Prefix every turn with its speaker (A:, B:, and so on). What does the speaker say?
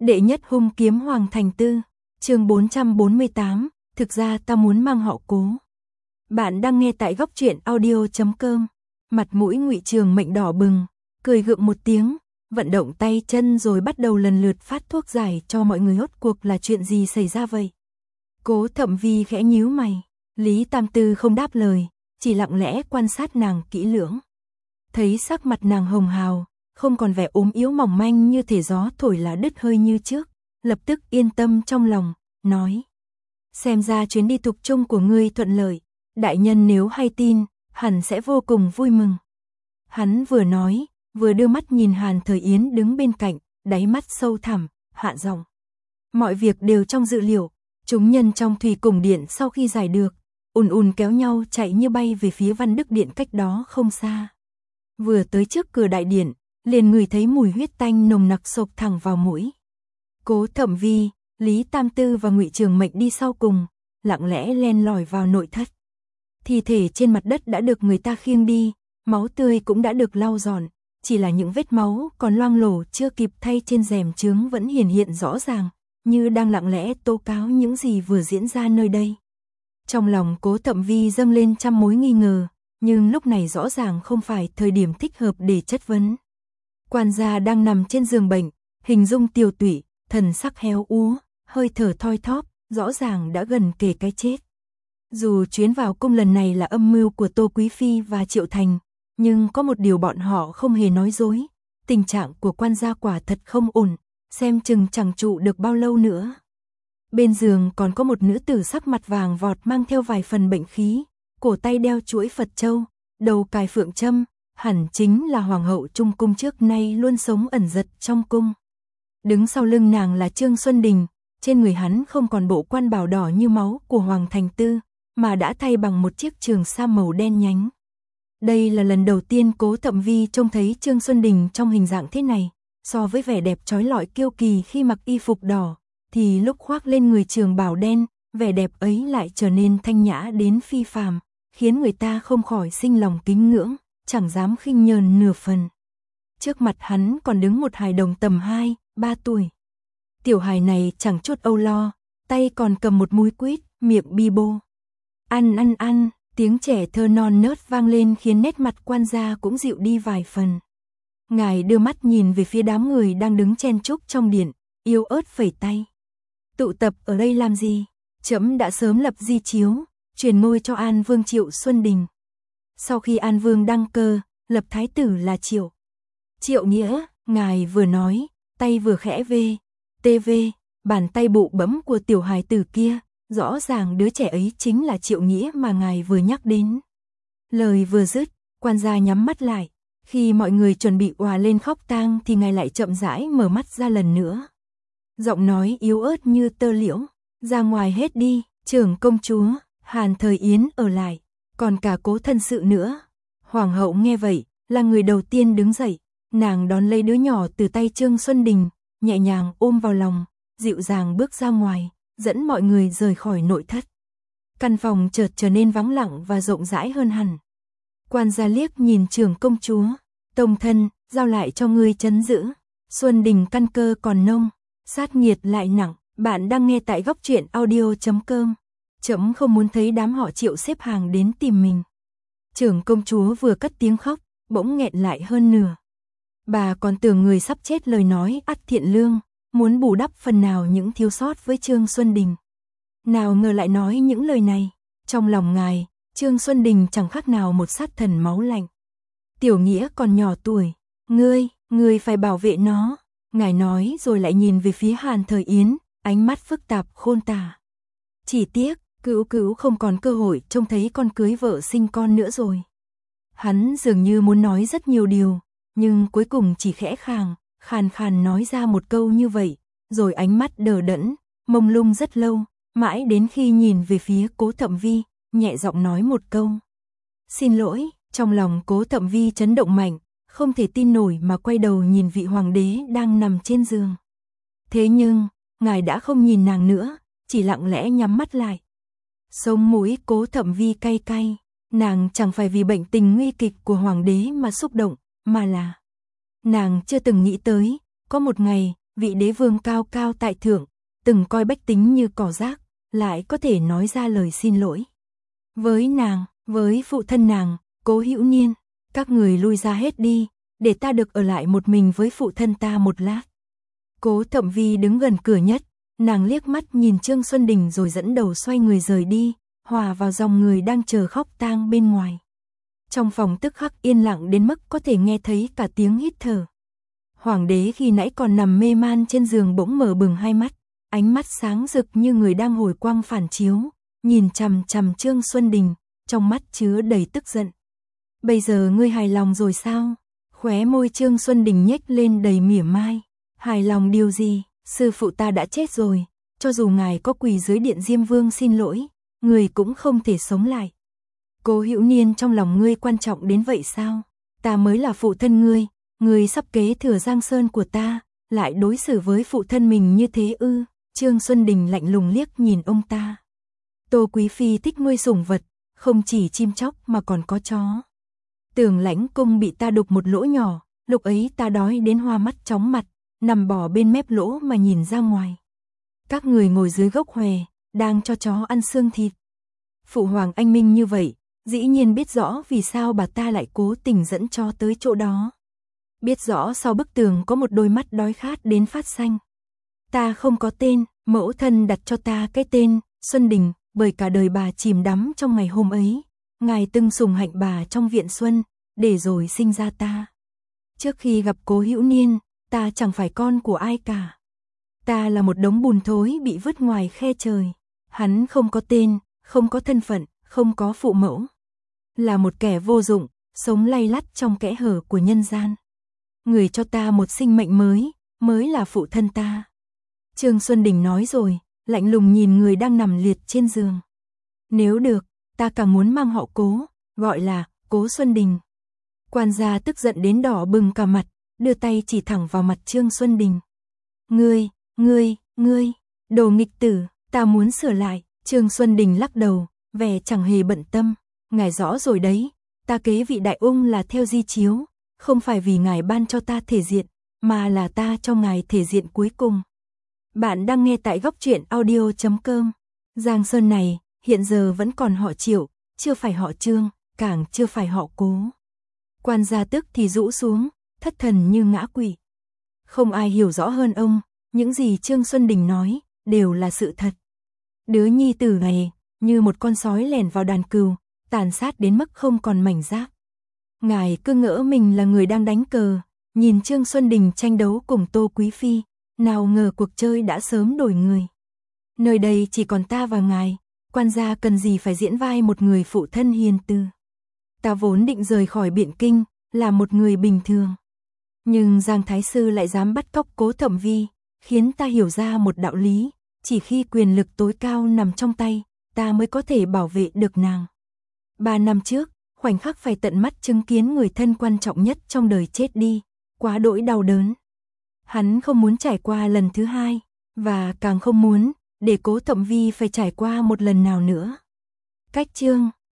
A: Đệ nhất hung kiếm Hoàng Thành Tư, chương 448, thực ra ta muốn mang họ Cố. Bạn đang nghe tại góc truyện audio.com. Mặt mũi Ngụy Trường Mệnh đỏ bừng, cười gượng một tiếng, vận động tay chân rồi bắt đầu lần lượt phát thuốc giải cho mọi người. Rốt cuộc là chuyện gì xảy ra vậy? Cố Thẩm Vi khẽ nhíu mày, Lý Tam Tư không đáp lời, chỉ lặng lẽ quan sát nàng kỹ lưỡng. Thấy sắc mặt nàng hồng hào, không còn vẻ ốm yếu mỏng manh như thể gió thổi lá đứt hơi như trước, lập tức yên tâm trong lòng, nói: xem ra chuyến đi thục trung của ngươi thuận lợi, đại nhân nếu hay tin, hẳn sẽ vô cùng vui mừng. Hắn vừa nói, vừa đưa mắt nhìn Hàn Thời Yến đứng bên cạnh, đáy mắt sâu thẳm, hạ giọng: mọi việc đều trong dự liệu. Chúng nhân trong thủy cùng điện sau khi giải được, ùn kéo nhau chạy như bay về phía Văn Đức Điện cách đó không xa. Vừa tới trước cửa đại điện, liền ngửi thấy mùi huyết tanh nồng nặc xộc thẳng vào mũi. Cố Thẩm Vi, Lý Tam Tư và Ngụy Trường Mệnh đi sau cùng, lặng lẽ len lỏi vào nội thất. Thi thể trên mặt đất đã được người ta khiêng đi, máu tươi cũng đã được lau dọn, chỉ là những vết máu còn loang lổ chưa kịp thay trên rèm chướng vẫn hiển hiện rõ ràng, như đang lặng lẽ tố cáo những gì vừa diễn ra nơi đây. Trong lòng Cố Thẩm Vi dâng lên trăm mối nghi ngờ, nhưng lúc này rõ ràng không phải thời điểm thích hợp để chất vấn. Quan gia đang nằm trên giường bệnh, hình dung tiều tụy, thần sắc héo úa, hơi thở thoi thóp, rõ ràng đã gần kề cái chết. Dù chuyến vào cung lần này là âm mưu của Tô Quý Phi và Triệu Thành, nhưng có một điều bọn họ không hề nói dối, tình trạng của quan gia quả thật không ổn, xem chừng chẳng trụ được bao lâu nữa. Bên giường còn có một nữ tử sắc mặt vàng vọt mang theo vài phần bệnh khí, cổ tay đeo chuỗi Phật châu, đầu cài phượng châm, hẳn chính là hoàng hậu Trung cung trước nay luôn sống ẩn giật trong cung. Đứng sau lưng nàng là Trương Xuân Đình, trên người hắn không còn bộ quan bào đỏ như máu của Hoàng Thành Tư, mà đã thay bằng một chiếc trường sam màu đen nhánh. Đây là lần đầu tiên Cố Thẩm Vi trông thấy Trương Xuân Đình trong hình dạng thế này, so với vẻ đẹp chói lọi kiêu kỳ khi mặc y phục đỏ, thì lúc khoác lên người trường bào đen, vẻ đẹp ấy lại trở nên thanh nhã đến phi phàm, khiến người ta không khỏi sinh lòng kính ngưỡng, chẳng dám khinh nhờn nửa phần. Trước mặt hắn còn đứng một hài đồng tầm 2, 3 tuổi. Tiểu hài này chẳng chút âu lo, tay còn cầm một múi quýt, miệng bi bô. Ăn, tiếng trẻ thơ non nớt vang lên khiến nét mặt quan gia cũng dịu đi vài phần. Ngài đưa mắt nhìn về phía đám người đang đứng chen chúc trong điện, yếu ớt phẩy tay. Tụ tập ở đây làm gì? Trẫm đã sớm lập di chiếu, truyền ngôi cho An Vương Triệu Xuân Đình. Sau khi An Vương đăng cơ, lập thái tử là Triệu Nghĩa. Ngài vừa nói, tay vừa khẽ vê, bàn tay bụ bẫm của tiểu hài tử kia, rõ ràng đứa trẻ ấy chính là Triệu Nghĩa mà ngài vừa nhắc đến. Lời vừa dứt, quan gia nhắm mắt lại, khi mọi người chuẩn bị òa lên khóc tang thì ngài lại chậm rãi mở mắt ra lần nữa. Giọng nói yếu ớt như tơ liễu: ra ngoài hết đi, trưởng công chúa, Hàn Thời Yến ở lại, còn cả Cố thân sự nữa. Hoàng hậu nghe vậy, là người đầu tiên đứng dậy, nàng đón lấy đứa nhỏ từ tay Trương Xuân Đình, nhẹ nhàng ôm vào lòng, dịu dàng bước ra ngoài, dẫn mọi người rời khỏi nội thất. Căn phòng chợt trở nên vắng lặng và rộng rãi hơn hẳn. Quan gia liếc nhìn trưởng công chúa: tông thân, giao lại cho ngươi trấn giữ. Xuân Đình căn cơ còn nông, sát nghiệt lại nặng. Bạn đang nghe tại góc truyện audio.com. Trẫm không muốn thấy đám họ Triệu xếp hàng đến tìm mình. Trưởng công chúa vừa cất tiếng khóc, bỗng nghẹn lại hơn nửa. Bà còn tưởng người sắp chết lời nói ắt thiện lương, muốn bù đắp phần nào những thiếu sót với Trương Xuân Đình. Nào ngờ lại nói những lời này. Trong lòng ngài, Trương Xuân Đình chẳng khác nào một sát thần máu lạnh. Tiểu Nghĩa còn nhỏ tuổi, ngươi phải bảo vệ nó. Ngài nói rồi lại nhìn về phía Hàn Thời Yến, ánh mắt phức tạp khôn tả. Chỉ tiếc, Cữu không còn cơ hội trông thấy con cưới vợ sinh con nữa rồi. Hắn dường như muốn nói rất nhiều điều, nhưng cuối cùng chỉ khẽ khàn nói ra một câu như vậy, rồi ánh mắt đờ đẫn, mông lung rất lâu, mãi đến khi nhìn về phía Cố Thẩm Vi, nhẹ giọng nói một câu: xin lỗi. Trong lòng Cố Thẩm Vi chấn động mạnh, không thể tin nổi mà quay đầu nhìn vị hoàng đế đang nằm trên giường. Thế nhưng, ngài đã không nhìn nàng nữa, chỉ lặng lẽ nhắm mắt lại. Sống mũi Cố Thẩm Vi cay cay, nàng chẳng phải vì bệnh tình nguy kịch của hoàng đế mà xúc động, mà là nàng chưa từng nghĩ tới, có một ngày, vị đế vương cao cao tại thượng, từng coi bách tính như cỏ rác, lại có thể nói ra lời xin lỗi. Với nàng, với phụ thân nàng, Cố Hữu Niên, các người lui ra hết đi, để ta được ở lại một mình với phụ thân ta một lát. Cố Thậm Vi đứng gần cửa nhất, nàng liếc mắt nhìn Trương Xuân Đình rồi dẫn đầu xoay người rời đi, hòa vào dòng người đang chờ khóc tang bên ngoài. Trong phòng tức khắc yên lặng đến mức có thể nghe thấy cả tiếng hít thở. Hoàng đế khi nãy còn nằm mê man trên giường bỗng mở bừng hai mắt, ánh mắt sáng rực như người đang hồi quang phản chiếu, nhìn chằm chằm Trương Xuân Đình, trong mắt chứa đầy tức giận. Bây giờ ngươi hài lòng rồi sao? Khóe môi Trương Xuân Đình nhếch lên đầy mỉa mai. Hài lòng điều gì? Sư phụ ta đã chết rồi, cho dù ngài có quỳ dưới điện Diêm Vương xin lỗi, người cũng không thể sống lại. Cố Hữu Niên, trong lòng ngươi quan trọng đến vậy sao? Ta mới là phụ thân ngươi sắp kế thừa Giang Sơn của ta, lại đối xử với phụ thân mình như thế ư? Trương Xuân Đình lạnh lùng liếc nhìn ông ta. Tô Quý Phi thích nuôi sủng vật, không chỉ chim chóc mà còn có chó. Tường Lãnh Cung bị ta đục một lỗ nhỏ, lúc ấy ta đói đến hoa mắt chóng mặt, nằm bò bên mép lỗ mà nhìn ra ngoài. Các người ngồi dưới gốc hòe, đang cho chó ăn xương thịt. Phụ hoàng anh minh như vậy, dĩ nhiên biết rõ vì sao bà ta lại cố tình dẫn chó tới chỗ đó. Biết rõ sau bức tường có một đôi mắt đói khát đến phát xanh. Ta không có tên, mẫu thân đặt cho ta cái tên Xuân Đình, bởi cả đời bà chìm đắm trong ngày hôm ấy. Ngài từng sủng hạnh bà trong viện xuân, để rồi sinh ra ta. Trước khi gặp Cố Hữu Niên, ta chẳng phải con của ai cả. Ta là một đống bùn thối bị vứt ngoài khe trời. Hắn không có tên, không có thân phận, không có phụ mẫu. Là một kẻ vô dụng, sống lay lắt trong kẽ hở của nhân gian. Người cho ta một sinh mệnh mới là phụ thân ta. Trương Xuân Đình nói rồi, lạnh lùng nhìn người đang nằm liệt trên giường. Nếu được, ta càng muốn mang họ Cố, gọi là Cố Xuân Đình. Quan gia tức giận đến đỏ bừng cả mặt, đưa tay chỉ thẳng vào mặt Trương Xuân Đình. Ngươi, đồ nghịch tử, ta muốn sửa lại. Trương Xuân Đình lắc đầu, vẻ chẳng hề bận tâm. Ngài rõ rồi đấy, ta kế vị đại ung là theo di chiếu, không phải vì ngài ban cho ta thể diện, mà là ta cho ngài thể diện cuối cùng. Bạn đang nghe tại góc truyện audio.com. Giang Sơn này, hiện giờ vẫn còn họ Triệu, chưa phải họ Trương, càng chưa phải họ Cố. Quan gia tức thì rũ xuống, thất thần như ngã quỵ. Không ai hiểu rõ hơn ông, những gì Trương Xuân Đình nói, đều là sự thật. Đứa nhi tử này, như một con sói lẻn vào đàn cừu, tàn sát đến mức không còn mảnh giáp. Ngài cứ ngỡ mình là người đang đánh cờ, nhìn Trương Xuân Đình tranh đấu cùng Tô Quý Phi, nào ngờ cuộc chơi đã sớm đổi người. Nơi đây chỉ còn ta và ngài, quan gia cần gì phải diễn vai một người phụ thân hiền từ. Ta vốn định rời khỏi Biện Kinh, là một người bình thường. Nhưng Giang Thái Sư lại dám bắt cóc Cố Thậm Vi, khiến ta hiểu ra một đạo lý, chỉ khi quyền lực tối cao nằm trong tay, ta mới có thể bảo vệ được nàng. 3 năm trước, khoảnh khắc phải tận mắt chứng kiến người thân quan trọng nhất trong đời chết đi, quá đỗi đau đớn. Hắn không muốn trải qua lần thứ hai, và càng không muốn để Cố Thậm Vi phải trải qua một lần nào nữa. Cách chương